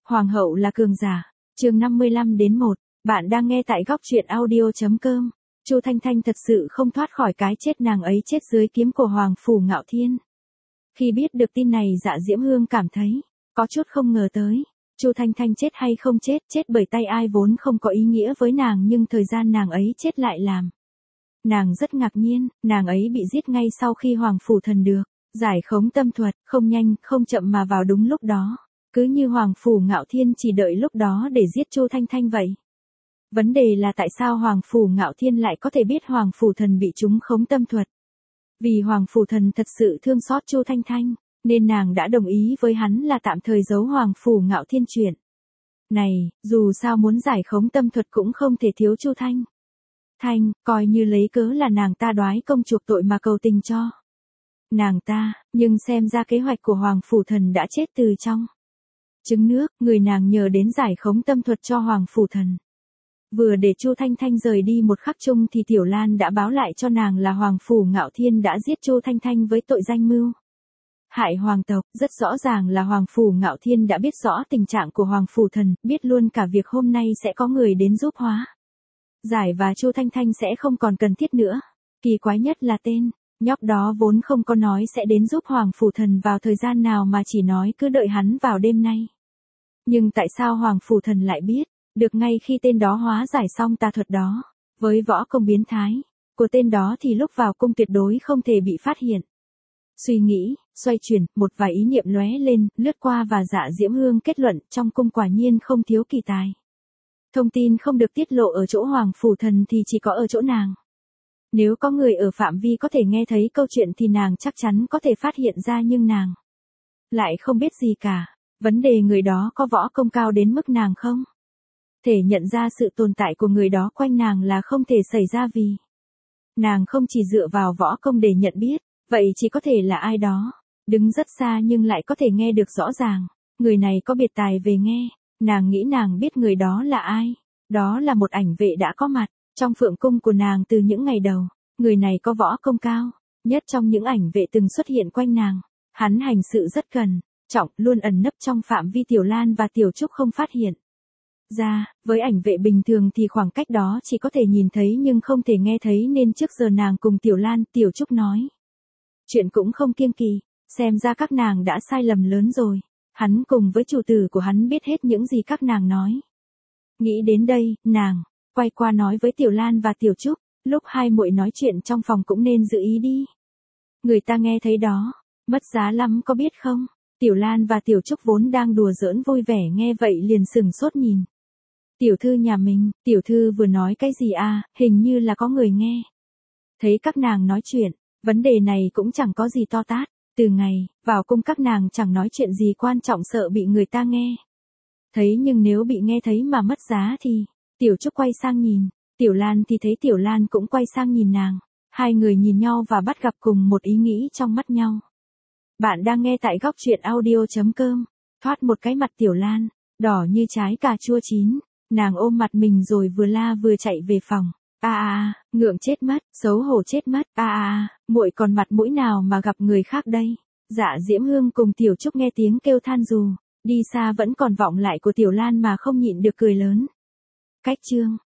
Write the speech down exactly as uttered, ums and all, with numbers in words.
Hoàng hậu là cường giả. Chương năm mươi lăm đến một. Bạn đang nghe tại góc truyện audio chấm com. Chu Thanh Thanh thật sự không thoát khỏi cái chết, nàng ấy chết dưới kiếm của Hoàng phủ Ngạo Thiên. Khi biết được tin này, Dạ Diễm Hương cảm thấy có chút không ngờ tới. Chu Thanh Thanh chết hay không chết, chết bởi tay ai vốn không có ý nghĩa với nàng, nhưng thời gian nàng ấy chết lại làm nàng rất ngạc nhiên. Nàng ấy bị giết ngay sau khi Hoàng phủ thần được giải khống tâm thuật, không nhanh không chậm mà vào đúng lúc đó. Cứ như Hoàng phủ Ngạo Thiên chỉ đợi lúc đó để giết Chu Thanh Thanh vậy. Vấn đề là tại sao Hoàng phủ Ngạo Thiên lại có thể biết Hoàng phủ thần bị trúng khống tâm thuật? Vì Hoàng phủ thần thật sự thương xót Chu Thanh Thanh, nên nàng đã đồng ý với hắn là tạm thời giấu Hoàng phủ Ngạo Thiên chuyện này, dù sao muốn giải khống tâm thuật cũng không thể thiếu Chu Thanh Thanh, coi như lấy cớ là nàng ta đoái công chuộc tội mà cầu tình cho nàng ta, nhưng xem ra kế hoạch của Hoàng phủ thần đã chết từ trong trứng nước. Người nàng nhờ đến giải khống tâm thuật cho Hoàng phủ thần. Vừa để Chu Thanh Thanh rời đi một khắc chung thì Tiểu Lan đã báo lại cho nàng là Hoàng phủ Ngạo Thiên đã giết Chu Thanh Thanh với tội danh mưu hại hoàng tộc. Rất rõ ràng là Hoàng phủ Ngạo Thiên đã biết rõ tình trạng của Hoàng phủ thần, biết luôn cả việc hôm nay sẽ có người đến giúp hóa giải và Chu Thanh Thanh sẽ không còn cần thiết nữa. Kỳ quái nhất là tên nhóc đó vốn không có nói sẽ đến giúp Hoàng phủ thần vào thời gian nào, mà chỉ nói cứ đợi hắn vào đêm nay. Nhưng tại sao Hoàng phủ thần lại biết được ngay khi tên đó hóa giải xong tà thuật đó? Với võ công biến thái của tên đó thì lúc vào cung tuyệt đối không thể bị phát hiện. Suy nghĩ xoay chuyển, một vài ý niệm lóe lên, lướt qua và Dạ Diễm Hương kết luận trong cung quả nhiên không thiếu kỳ tài. Thông tin không được tiết lộ ở chỗ Hoàng phủ thần thì chỉ có ở chỗ nàng. Nếu có người ở phạm vi có thể nghe thấy câu chuyện thì nàng chắc chắn có thể phát hiện ra, nhưng nàng lại không biết gì cả. Vấn đề người đó có võ công cao đến mức nàng không thể nhận ra sự tồn tại của người đó quanh nàng là không thể xảy ra, vì nàng không chỉ dựa vào võ công để nhận biết, vậy chỉ có thể là ai đó đứng rất xa nhưng lại có thể nghe được rõ ràng. Người này có biệt tài về nghe. Nàng nghĩ nàng biết người đó là ai. Đó là một ảnh vệ đã có mặt trong phượng cung của nàng từ những ngày đầu. Người này có võ công cao nhất trong những ảnh vệ từng xuất hiện quanh nàng. Hắn hành sự rất cẩn trọng, luôn ẩn nấp trong phạm vi Tiểu Lan và Tiểu Trúc không phát hiện ra. Với ảnh vệ bình thường thì khoảng cách đó chỉ có thể nhìn thấy nhưng không thể nghe thấy, nên trước giờ nàng cùng Tiểu Lan, Tiểu Trúc nói chuyện cũng không kiêng kỵ. Xem ra các nàng đã sai lầm lớn rồi. Hắn cùng với chủ tử của hắn biết hết những gì các nàng nói. Nghĩ đến đây, nàng quay qua nói với Tiểu Lan và Tiểu Trúc, lúc hai muội nói chuyện trong phòng cũng nên giữ ý đi. Người ta nghe thấy đó, mất giá lắm có biết không? Tiểu Lan và Tiểu Trúc vốn đang đùa giỡn vui vẻ nghe vậy liền sừng sốt nhìn tiểu thư nhà mình. Tiểu thư vừa nói cái gì à? Hình như là có người nghe thấy các nàng nói chuyện. Vấn đề này cũng chẳng có gì to tát. Từ ngày vào cung các nàng chẳng nói chuyện gì quan trọng, sợ bị người ta nghe thấy, nhưng nếu bị nghe thấy mà mất giá thì... Tiểu Trúc quay sang nhìn Tiểu Lan thì thấy Tiểu Lan cũng quay sang nhìn nàng. Hai người nhìn nhau và bắt gặp cùng một ý nghĩ trong mắt nhau. Bạn đang nghe tại góc truyện audio chấm com. Thoát một cái mặt Tiểu Lan đỏ như trái cà chua chín. Nàng ôm mặt mình rồi vừa la vừa chạy về phòng. A a a, ngượng chết mất, xấu hổ chết mất. A a a, muội còn mặt mũi nào mà gặp người khác đây? Dạ Diễm Hương cùng Tiểu Trúc nghe tiếng kêu than dù đi xa vẫn còn vọng lại của Tiểu Lan mà không nhịn được cười lớn. Cách chương